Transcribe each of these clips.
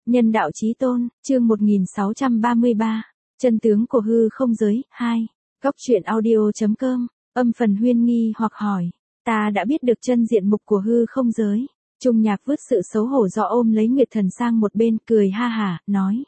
Nhân đạo chí tôn, chương 1633, chân tướng của hư không giới, 2. Góc truyện audio.com, âm phần Huyên nghi hoặc hỏi. Ta đã biết được chân diện mục của hư không giới. Trung Nhạc vứt sự xấu hổ do ôm lấy Nguyệt Thần sang một bên, cười ha hả, nói.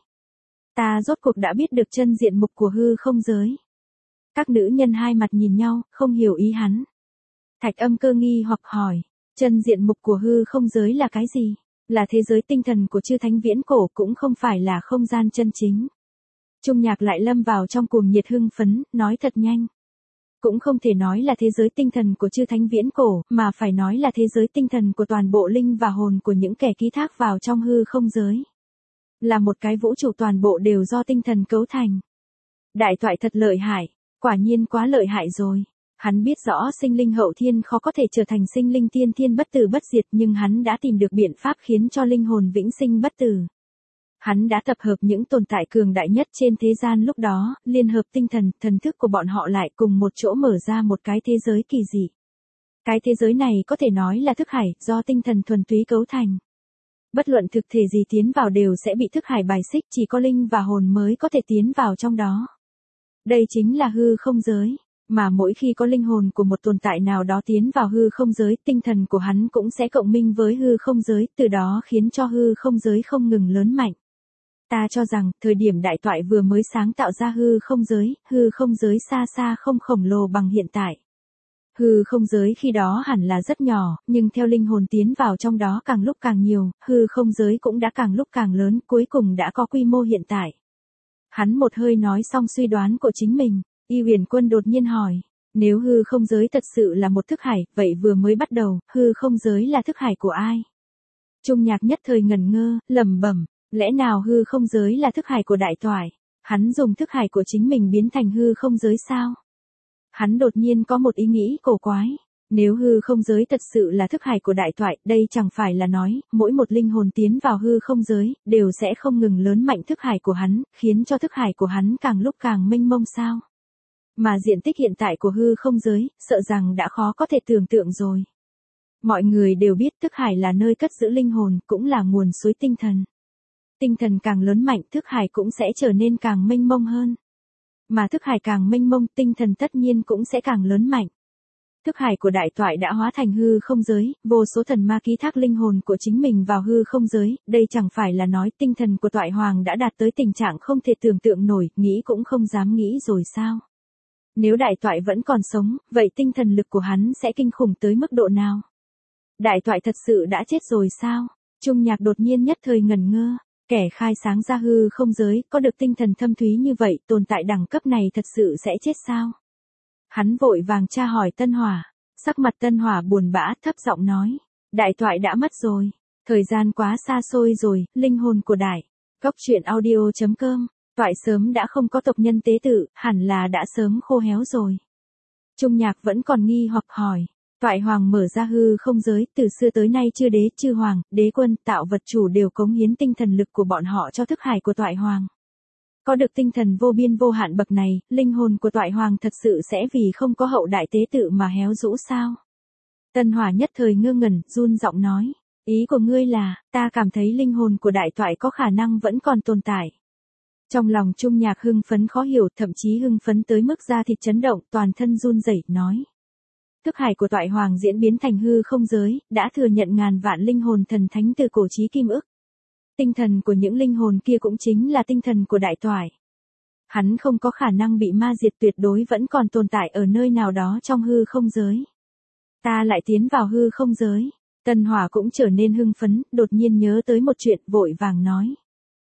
Ta rốt cuộc đã biết được chân diện mục của hư không giới. Các nữ nhân hai mặt nhìn nhau, không hiểu ý hắn. Thạch Âm Cơ nghi hoặc hỏi. Chân diện mục của hư không giới là cái gì? Là thế giới tinh thần của chư thánh viễn cổ, cũng không phải là không gian chân chính. Trung Nhạc lại lâm vào trong cuồng nhiệt hưng phấn, nói thật nhanh. Cũng không thể nói là thế giới tinh thần của chư thánh viễn cổ, mà phải nói là thế giới tinh thần của toàn bộ linh và hồn của những kẻ ký thác vào trong hư không giới. Là một cái vũ trụ toàn bộ đều do tinh thần cấu thành. Đại toại thật lợi hại, quả nhiên quá lợi hại rồi. Hắn biết rõ sinh linh hậu thiên khó có thể trở thành sinh linh tiên thiên bất tử bất diệt, nhưng hắn đã tìm được biện pháp khiến cho linh hồn vĩnh sinh bất tử. Hắn đã tập hợp những tồn tại cường đại nhất trên thế gian lúc đó, liên hợp tinh thần, thần thức của bọn họ lại cùng một chỗ mở ra một cái thế giới kỳ dị. Cái thế giới này có thể nói là thức hải, do tinh thần thuần túy cấu thành. Bất luận thực thể gì tiến vào đều sẽ bị thức hải bài xích, chỉ có linh và hồn mới có thể tiến vào trong đó. Đây chính là hư không giới. Mà mỗi khi có linh hồn của một tồn tại nào đó tiến vào hư không giới, tinh thần của hắn cũng sẽ cộng minh với hư không giới, từ đó khiến cho hư không giới không ngừng lớn mạnh. Ta cho rằng, thời điểm đại toại vừa mới sáng tạo ra hư không giới xa xa không khổng lồ bằng hiện tại. Hư không giới khi đó hẳn là rất nhỏ, nhưng theo linh hồn tiến vào trong đó càng lúc càng nhiều, hư không giới cũng đã càng lúc càng lớn, cuối cùng đã có quy mô hiện tại. Hắn một hơi nói xong suy đoán của chính mình. Y Huyền Quân đột nhiên hỏi, nếu hư không giới thật sự là một thức hải, vậy vừa mới bắt đầu, hư không giới là thức hải của ai? Trung Nhạc nhất thời ngẩn ngơ, lẩm bẩm, lẽ nào hư không giới là thức hải của đại toại? Hắn dùng thức hải của chính mình biến thành hư không giới sao? Hắn đột nhiên có một ý nghĩ cổ quái. Nếu hư không giới thật sự là thức hải của đại toại, đây chẳng phải là nói, mỗi một linh hồn tiến vào hư không giới, đều sẽ không ngừng lớn mạnh thức hải của hắn, khiến cho thức hải của hắn càng lúc càng mênh mông sao? Mà diện tích hiện tại của hư không giới, sợ rằng đã khó có thể tưởng tượng rồi. Mọi người đều biết thức hải là nơi cất giữ linh hồn, cũng là nguồn suối tinh thần. Tinh thần càng lớn mạnh, thức hải cũng sẽ trở nên càng mênh mông hơn. Mà thức hải càng mênh mông, tinh thần tất nhiên cũng sẽ càng lớn mạnh. Thức hải của đại toại đã hóa thành hư không giới, vô số thần ma ký thác linh hồn của chính mình vào hư không giới, đây chẳng phải là nói tinh thần của toại hoàng đã đạt tới tình trạng không thể tưởng tượng nổi, nghĩ cũng không dám nghĩ rồi sao? Nếu đại toại vẫn còn sống, vậy tinh thần lực của hắn sẽ kinh khủng tới mức độ nào? Đại toại thật sự đã chết rồi sao? Trung Nhạc đột nhiên nhất thời ngẩn ngơ, kẻ khai sáng ra hư không giới, có được tinh thần thâm thúy như vậy, tồn tại đẳng cấp này thật sự sẽ chết sao? Hắn vội vàng tra hỏi Tân Hỏa, sắc mặt Tân Hỏa buồn bã, thấp giọng nói, đại toại đã mất rồi, thời gian quá xa xôi rồi, linh hồn của đại. Góc truyện audio.com. Toại sớm đã không có tộc nhân tế tự, hẳn là đã sớm khô héo rồi. Trung Nhạc vẫn còn nghi hoặc hỏi, toại hoàng mở ra hư không giới, từ xưa tới nay chư đế, chư hoàng, đế quân, tạo vật chủ đều cống hiến tinh thần lực của bọn họ cho thức hải của toại hoàng. Có được tinh thần vô biên vô hạn bậc này, linh hồn của toại hoàng thật sự sẽ vì không có hậu đại tế tự mà héo rũ sao? Tân Hỏa nhất thời ngơ ngẩn, run giọng nói, ý của ngươi là, ta cảm thấy linh hồn của đại toại có khả năng vẫn còn tồn tại. Trong lòng Trung Nhạc hưng phấn khó hiểu, thậm chí hưng phấn tới mức da thịt chấn động, toàn thân run rẩy, nói. Thức hải của toại hoàng diễn biến thành hư không giới, đã thừa nhận ngàn vạn linh hồn thần thánh từ cổ chí kim ức. Tinh thần của những linh hồn kia cũng chính là tinh thần của đại toại. Hắn không có khả năng bị ma diệt, tuyệt đối vẫn còn tồn tại ở nơi nào đó trong hư không giới. Ta lại tiến vào hư không giới. Tân Hỏa cũng trở nên hưng phấn, đột nhiên nhớ tới một chuyện, vội vàng nói.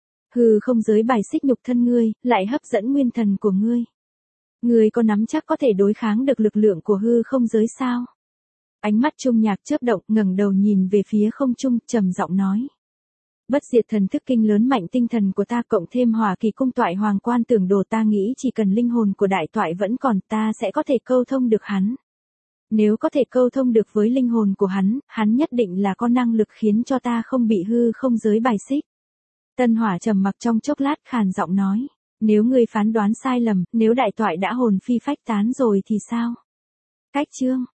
Hư không giới bài xích nhục thân ngươi, lại hấp dẫn nguyên thần của ngươi. Ngươi có nắm chắc có thể đối kháng được lực lượng của hư không giới sao? Ánh mắt Trung Nhạc chớp động, ngẩng đầu nhìn về phía không trung, trầm giọng nói. Bất diệt thần thức kinh lớn mạnh tinh thần của ta, cộng thêm Hỏa Kỳ cung toại hoàng quan tưởng đồ, ta nghĩ chỉ cần linh hồn của đại toại vẫn còn, ta sẽ có thể câu thông được hắn. Nếu có thể câu thông được với linh hồn của hắn, hắn nhất định là có năng lực khiến cho ta không bị hư không giới bài xích. Tân Hỏa trầm mặc trong chốc lát, khàn giọng nói, nếu ngươi phán đoán sai lầm, nếu đại toại đã hồn phi phách tán rồi thì sao? Cách chương